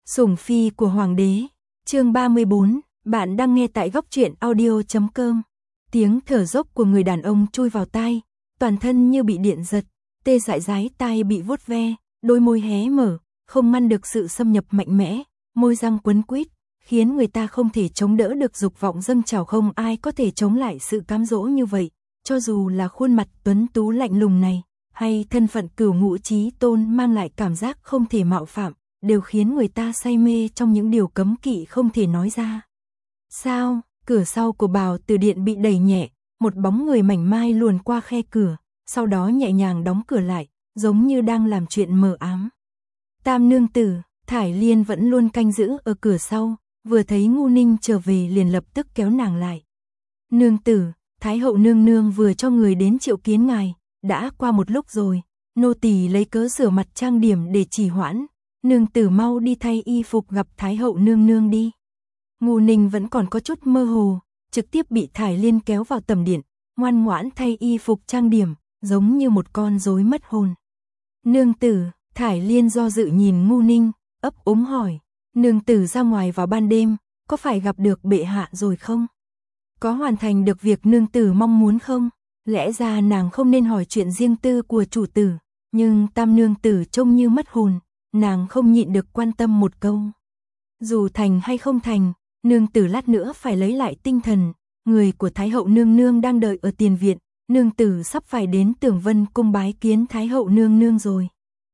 Sủng phi của hoàng đế, chương 34, bạn đang nghe tại góc truyện audio.com. Tiếng thở dốc của người đàn ông chui vào tai, toàn thân như bị điện giật, tê dại dái tai bị vuốt ve, đôi môi hé mở, không ngăn được sự xâm nhập mạnh mẽ, môi răng quấn quýt, khiến người ta không thể chống đỡ được dục vọng dâng trào. Không ai có thể chống lại sự cám dỗ như vậy, cho dù là khuôn mặt tuấn tú lạnh lùng này, hay thân phận cửu ngũ chí tôn mang lại cảm giác không thể mạo phạm, đều khiến người ta say mê trong những điều cấm kỵ không thể nói ra. Sao, cửa sau của Bào Tử Điện bị đẩy nhẹ, một bóng người mảnh mai luồn qua khe cửa, sau đó nhẹ nhàng đóng cửa lại, giống như đang làm chuyện mờ ám. Tam nương tử, Thải Liên vẫn luôn canh giữ ở cửa sau, vừa thấy Ngu Ninh trở về liền lập tức kéo nàng lại. Nương tử, Thái hậu nương nương vừa cho người đến triệu kiến ngài, đã qua một lúc rồi, nô tỳ lấy cớ rửa mặt trang điểm để trì hoãn, nương tử mau đi thay y phục gặp Thái hậu nương nương đi. Ngu Ninh vẫn còn có chút mơ hồ, trực tiếp bị Thải Liên kéo vào tầm điện, ngoan ngoãn thay y phục trang điểm, giống như một con rối mất hồn. Nương tử, Thải Liên do dự nhìn Ngu Ninh, ấp úng hỏi, nương tử ra ngoài vào ban đêm, có phải gặp được bệ hạ rồi không? Có hoàn thành được việc nương tử mong muốn không? Lẽ ra nàng không nên hỏi chuyện riêng tư của chủ tử, nhưng tam nương tử trông như mất hồn, nàng không nhịn được quan tâm một câu. Dù thành hay không thành, nương tử lát nữa phải lấy lại tinh thần, người của Thái hậu nương nương đang đợi ở tiền viện, nương tử sắp phải đến Tường Vân cung bái kiến Thái hậu nương nương rồi.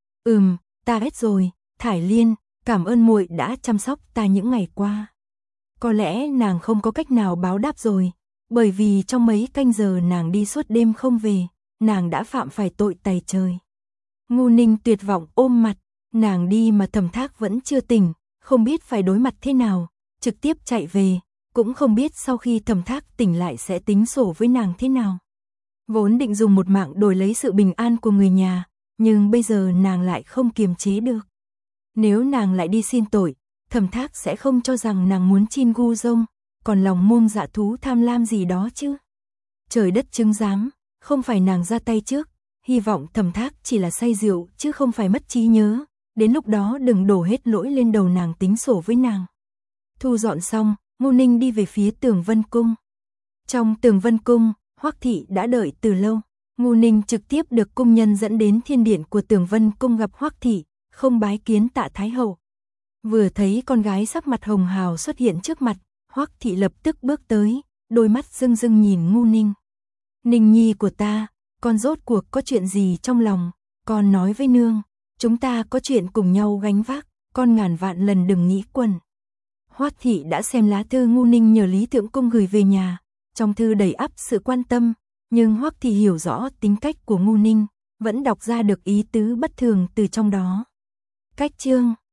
Ta hết rồi, Thải Liên, cảm ơn muội đã chăm sóc ta những ngày qua. Có lẽ nàng không có cách nào báo đáp rồi, bởi vì trong mấy canh giờ nàng đi suốt đêm không về, nàng đã phạm phải tội tày trời. Ngu Ninh tuyệt vọng ôm mặt, nàng đi mà Thẩm Thác vẫn chưa tỉnh, không biết phải đối mặt thế nào, trực tiếp chạy về, cũng không biết sau khi Thẩm Thác tỉnh lại sẽ tính sổ với nàng thế nào. Vốn định dùng một mạng đổi lấy sự bình an của người nhà, nhưng bây giờ nàng lại không kiềm chế được. Nếu nàng lại đi xin tội, Thẩm Thác sẽ không cho rằng nàng muốn chin gu rông, còn lòng muông dạ thú tham lam gì đó chứ. Trời đất chứng giám, không phải nàng ra tay trước, hy vọng Thẩm Thác chỉ là say rượu chứ không phải mất trí nhớ, đến lúc đó đừng đổ hết lỗi lên đầu nàng tính sổ với nàng. Thu dọn xong, Ngu Ninh đi về phía Tường Vân cung. Trong Tường Vân cung, Hoắc thị đã đợi từ lâu, Ngu Ninh trực tiếp được cung nhân dẫn đến thiên điện của Tường Vân cung gặp Hoắc thị, không bái kiến Tạ Thái hậu. Vừa thấy con gái sắc mặt hồng hào xuất hiện trước mặt, Hoắc thị lập tức bước tới, đôi mắt rưng rưng nhìn Ngu Ninh. Ninh nhi của ta, con rốt cuộc có chuyện gì trong lòng, con nói với nương, chúng ta có chuyện cùng nhau gánh vác, con ngàn vạn lần đừng nghĩ quẩn. Hoắc thị đã xem lá thư Ngu Ninh nhờ Lý Thượng Cung gửi về nhà, trong thư đầy ắp sự quan tâm, nhưng Hoắc thị hiểu rõ tính cách của Ngu Ninh, vẫn đọc ra được ý tứ bất thường từ trong đó. Cách chương